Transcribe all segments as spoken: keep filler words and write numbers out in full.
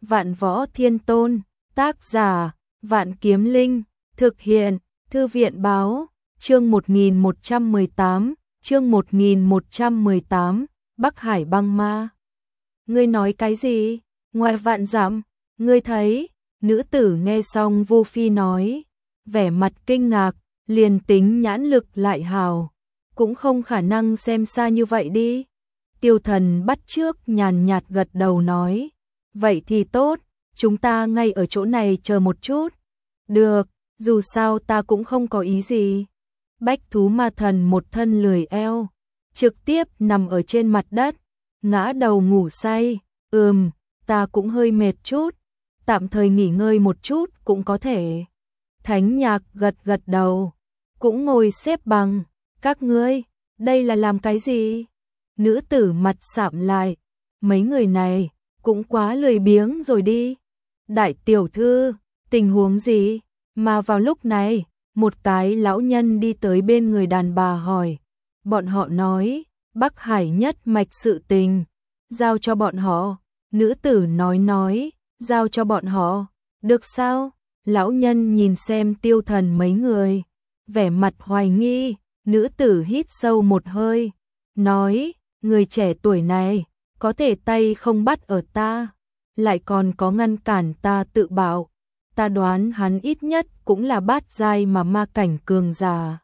Vạn Võ Thiên Tôn, tác giả, Vạn Kiếm Linh, thực hiện, Thư viện báo, chương một nghìn một trăm mười tám, chương một nghìn một trăm mười tám, Bắc Hải băng ma. Ngươi nói cái gì? Ngoài vạn dặm, ngươi thấy? Nữ tử nghe xong Vu Phi nói, vẻ mặt kinh ngạc, liền tính nhãn lực lại hào, cũng không khả năng xem xa như vậy đi. Tiêu Thần bắt trước nhàn nhạt gật đầu nói, vậy thì tốt, chúng ta ngay ở chỗ này chờ một chút. Được, dù sao ta cũng không có ý gì. Bách thú ma thần một thân lười eo, trực tiếp nằm ở trên mặt đất, ngã đầu ngủ say. Ừm, ta cũng hơi mệt chút, tạm thời nghỉ ngơi một chút cũng có thể. Thánh Nhạc gật gật đầu, cũng ngồi xếp bằng. Các ngươi, đây là làm cái gì? Nữ tử mặt sạm lại, mấy người này cũng quá lười biếng rồi đi. Đại tiểu thư, tình huống gì? Mà vào lúc này, một cái lão nhân đi tới bên người đàn bà hỏi. Bọn họ nói, Bắc Hải nhất mạch sự tình, giao cho bọn họ. Nữ tử nói nói, giao cho bọn họ, được sao? Lão nhân nhìn xem Tiêu Thần mấy người, vẻ mặt hoài nghi. Nữ tử hít sâu một hơi, nói, người trẻ tuổi này, có thể tay không bắt ở ta, lại còn có ngăn cản ta tự bảo. Ta đoán hắn ít nhất cũng là bát giai mà ma cảnh cường giả.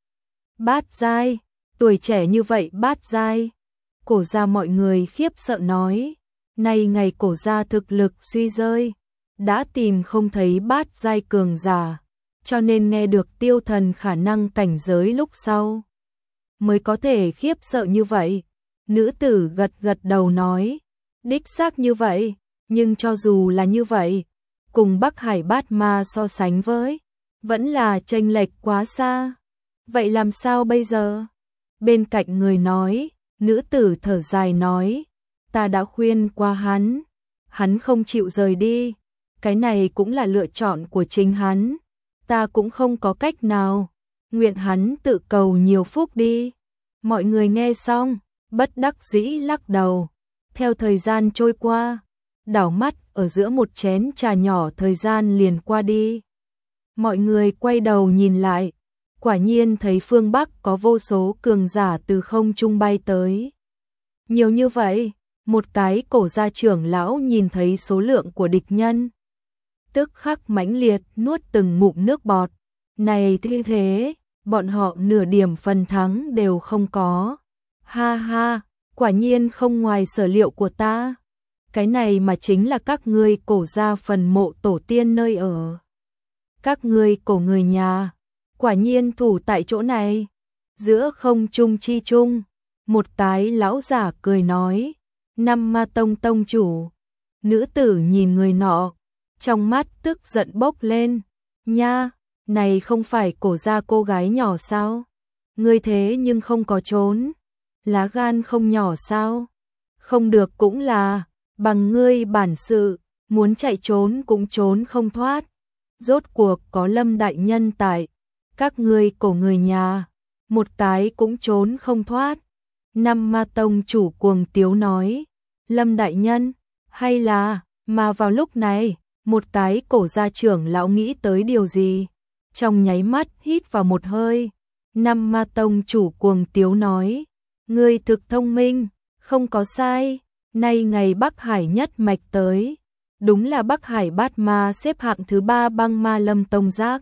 Bát giai, tuổi trẻ như vậy bát giai. Cổ gia mọi người khiếp sợ nói, nay ngày cổ gia thực lực suy rơi, đã tìm không thấy bát giai cường giả, cho nên nghe được Tiêu Thần khả năng cảnh giới lúc sau, mới có thể khiếp sợ như vậy. Nữ tử gật gật đầu nói, đích xác như vậy, nhưng cho dù là như vậy, cùng Bắc Hải bát ma so sánh với, vẫn là chênh lệch quá xa. Vậy làm sao bây giờ? Bên cạnh người nói, nữ tử thở dài nói, ta đã khuyên qua hắn, hắn không chịu rời đi, cái này cũng là lựa chọn của chính hắn, ta cũng không có cách nào, nguyện hắn tự cầu nhiều phúc đi. Mọi người nghe xong, bất đắc dĩ lắc đầu. Theo thời gian trôi qua, đảo mắt ở giữa một chén trà nhỏ thời gian liền qua đi. Mọi người quay đầu nhìn lại, quả nhiên thấy phương Bắc có vô số cường giả từ không trung bay tới. Nhiều như vậy, một cái cổ gia trưởng lão nhìn thấy số lượng của địch nhân, tức khắc mãnh liệt nuốt từng ngụm nước bọt. Này thế thế, bọn họ nửa điểm phần thắng đều không có. Ha ha, quả nhiên không ngoài sở liệu của ta. Cái này mà chính là các ngươi cổ gia phần mộ tổ tiên nơi ở. Các ngươi cổ người nhà, quả nhiên thủ tại chỗ này. Giữa không trung chi trung, một cái lão giả cười nói, Năm Ma Tông tông chủ. Nữ tử nhìn người nọ, trong mắt tức giận bốc lên, nha, này không phải cổ gia cô gái nhỏ sao? Ngươi thế nhưng không có trốn, lá gan không nhỏ sao? Không được cũng là, bằng ngươi bản sự, muốn chạy trốn cũng trốn không thoát. Rốt cuộc có Lâm đại nhân tại, các ngươi cổ người nhà, một cái cũng trốn không thoát. Năm Ma Tông chủ cuồng tiếu nói, Lâm đại nhân, hay là, mà vào lúc này, một cái cổ gia trưởng lão nghĩ tới điều gì, trong nháy mắt hít vào một hơi. Năm Ma Tông chủ cuồng tiếu nói, ngươi thực thông minh, không có sai, nay ngày Bắc Hải nhất mạch tới, đúng là Bắc Hải bát ma xếp hạng thứ ba băng ma Lâm Tông Giác.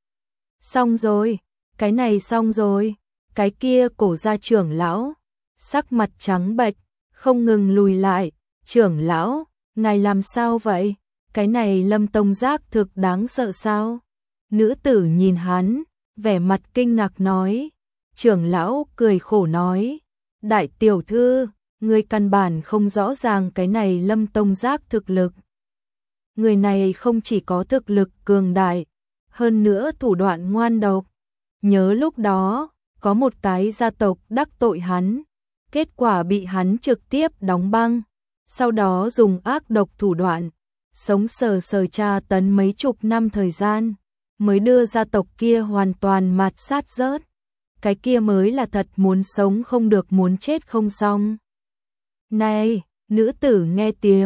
Xong rồi, cái này xong rồi, cái kia cổ gia trưởng lão, sắc mặt trắng bệch, không ngừng lùi lại, trưởng lão, ngài làm sao vậy? Cái này Lâm Tông Giác thực đáng sợ sao? Nữ tử nhìn hắn, vẻ mặt kinh ngạc nói. Trưởng lão cười khổ nói, đại tiểu thư, người căn bản không rõ ràng cái này Lâm Tông Giác thực lực. Người này không chỉ có thực lực cường đại, hơn nữa thủ đoạn ngoan độc. Nhớ lúc đó, có một cái gia tộc đắc tội hắn, kết quả bị hắn trực tiếp đóng băng, sau đó dùng ác độc thủ đoạn, sống sờ sờ tra tấn mấy chục năm thời gian, mới đưa gia tộc kia hoàn toàn mạt sát rớt. Cái kia mới là thật muốn sống không được muốn chết không xong. Này, nữ tử nghe tiếng,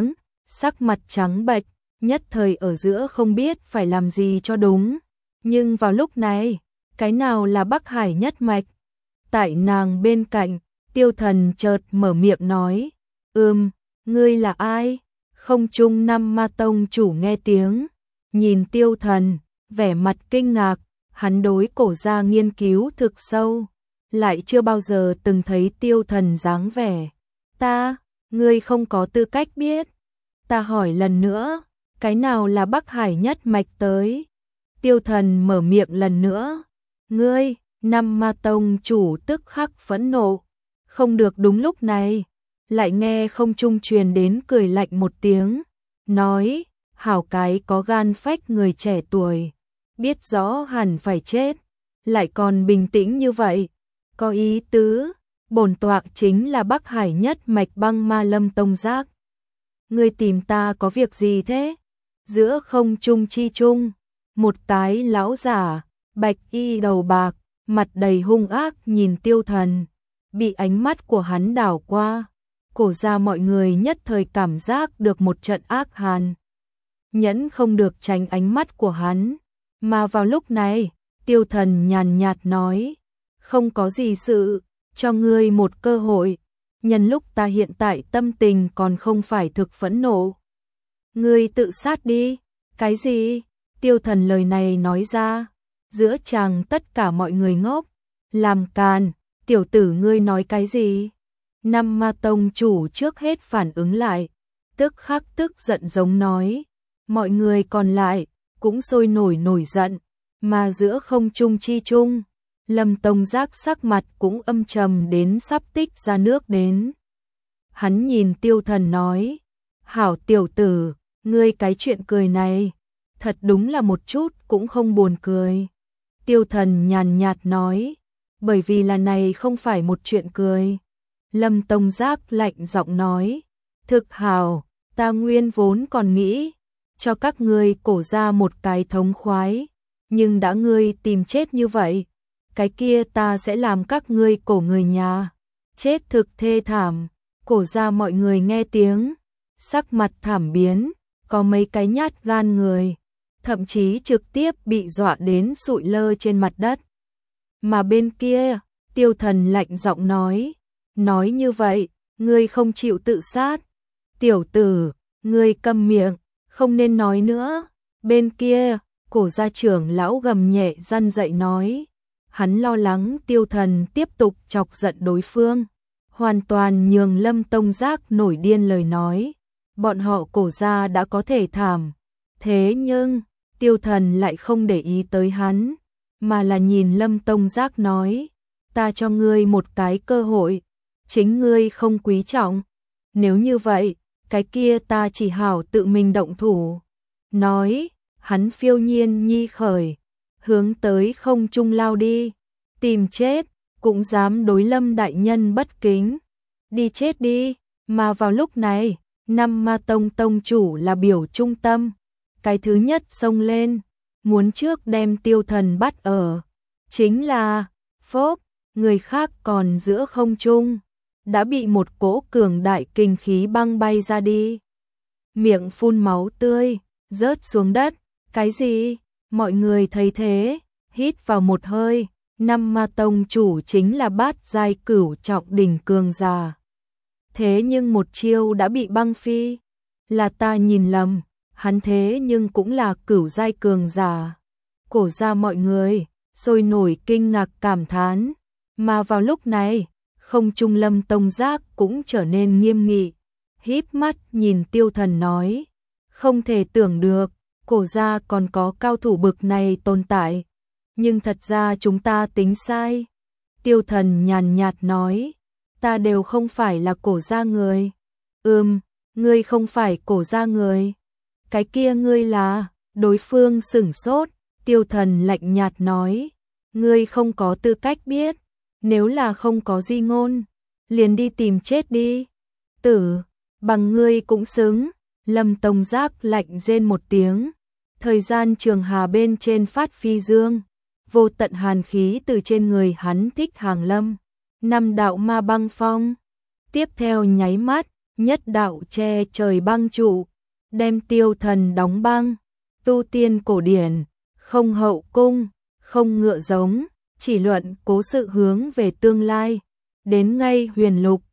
sắc mặt trắng bệch, nhất thời ở giữa không biết phải làm gì cho đúng. Nhưng vào lúc này, cái nào là Bắc Hải nhất mạch? Tại nàng bên cạnh, Tiêu Thần chợt mở miệng nói, ừm, ngươi là ai? Không Trung Năm Ma Tông chủ nghe tiếng, nhìn Tiêu Thần, vẻ mặt kinh ngạc, hắn đối cổ gia nghiên cứu thực sâu, lại chưa bao giờ từng thấy Tiêu Thần dáng vẻ. Ta, ngươi không có tư cách biết. Ta hỏi lần nữa, cái nào là Bắc Hải nhất mạch tới? Tiêu Thần mở miệng lần nữa. Ngươi, Năm Ma Tông chủ tức khắc phẫn nộ. Không được, đúng lúc này, lại nghe không trung truyền đến cười lạnh một tiếng, nói, hảo cái có gan phách người trẻ tuổi, biết rõ hẳn phải chết, lại còn bình tĩnh như vậy, có ý tứ, bổn tọa chính là Bắc Hải nhất mạch Băng Ma Lâm Tông Giác. Ngươi tìm ta có việc gì thế? Giữa không trung chi trung, một cái lão giả, bạch y đầu bạc, mặt đầy hung ác nhìn Tiêu Thần, bị ánh mắt của hắn đảo qua, cổ ra mọi người nhất thời cảm giác được một trận ác hàn. Nhẫn không được tránh ánh mắt của hắn, mà vào lúc này, Tiêu Thần nhàn nhạt nói, không có gì sự, cho ngươi một cơ hội, nhân lúc ta hiện tại tâm tình còn không phải thực phẫn nộ. Ngươi tự sát đi, cái gì? Tiêu Thần lời này nói ra, giữa chàng tất cả mọi người ngốc, làm càn, tiểu tử ngươi nói cái gì? Năm Ma Tông chủ trước hết phản ứng lại, tức khắc tức giận giống nói, mọi người còn lại cũng sôi nổi nổi giận, mà giữa không trung chi trung, Lâm Tông Giác sắc mặt cũng âm trầm đến sắp tích ra nước đến. Hắn nhìn Tiêu Thần nói, hảo tiểu tử, ngươi cái chuyện cười này, thật đúng là một chút cũng không buồn cười. Tiêu Thần nhàn nhạt nói, bởi vì là này không phải một chuyện cười. Lâm Tông Giác lạnh giọng nói, thực hảo, ta nguyên vốn còn nghĩ, cho các ngươi cổ ra một cái thống khoái, nhưng đã ngươi tìm chết như vậy, cái kia ta sẽ làm các ngươi cổ người nhà, chết thực thê thảm. Cổ ra mọi người nghe tiếng, sắc mặt thảm biến, có mấy cái nhát gan người, thậm chí trực tiếp bị dọa đến sụi lơ trên mặt đất. Mà bên kia, Tiêu Thần lạnh giọng nói, nói như vậy, ngươi không chịu tự sát. Tiểu tử, ngươi câm miệng, không nên nói nữa. Bên kia, cổ gia trưởng lão gầm nhẹ răn dậy nói, hắn lo lắng Tiêu Thần tiếp tục chọc giận đối phương, hoàn toàn nhường Lâm Tông Giác nổi điên lời nói, bọn họ cổ gia đã có thể thảm. Thế nhưng, Tiêu Thần lại không để ý tới hắn, mà là nhìn Lâm Tông Giác nói, ta cho ngươi một cái cơ hội, chính ngươi không quý trọng, nếu như vậy, cái kia ta chỉ hảo tự mình động thủ. Nói, hắn phiêu nhiên nhi khởi, hướng tới không trung lao đi, tìm chết, cũng dám đối Lâm đại nhân bất kính, đi chết đi. Mà vào lúc này, Năm Ma Tông tông chủ là biểu trung tâm, cái thứ nhất xông lên, muốn trước đem Tiêu Thần bắt ở, chính là phốp, người khác còn giữa không trung, đã bị một cỗ cường đại kinh khí băng bay ra đi, miệng phun máu tươi, rớt xuống đất. Cái gì? Mọi người thấy thế, hít vào một hơi, Năm Ma Tông chủ chính là bát giai cửu trọng đỉnh cường giả. Thế nhưng một chiêu đã bị băng phi, là ta nhìn lầm, hắn thế nhưng cũng là cửu giai cường giả. Cổ ra mọi người, sôi nổi kinh ngạc cảm thán, mà vào lúc này, không trung Lâm Tông Giác cũng trở nên nghiêm nghị, híp mắt nhìn Tiêu Thần nói, không thể tưởng được, cổ gia còn có cao thủ bực này tồn tại, nhưng thật ra chúng ta tính sai. Tiêu Thần nhàn nhạt nói, ta đều không phải là cổ gia người. Ừm, ngươi không phải cổ gia người. Cái kia ngươi là, đối phương sửng sốt, Tiêu Thần lạnh nhạt nói, ngươi không có tư cách biết, nếu là không có di ngôn, liền đi tìm chết đi. Tử, bằng ngươi cũng xứng. Lâm Tông Giác lạnh rên một tiếng, thời gian trường hà bên trên phát phi dương, vô tận hàn khí từ trên người hắn thích hàng lâm, năm đạo ma băng phong, tiếp theo nháy mắt, nhất đạo che trời băng trụ, đem tiêu thần đóng băng, tu tiên cổ điển, không hậu cung, không ngựa giống, chỉ luận cố sự hướng về tương lai, đến ngay huyền lục,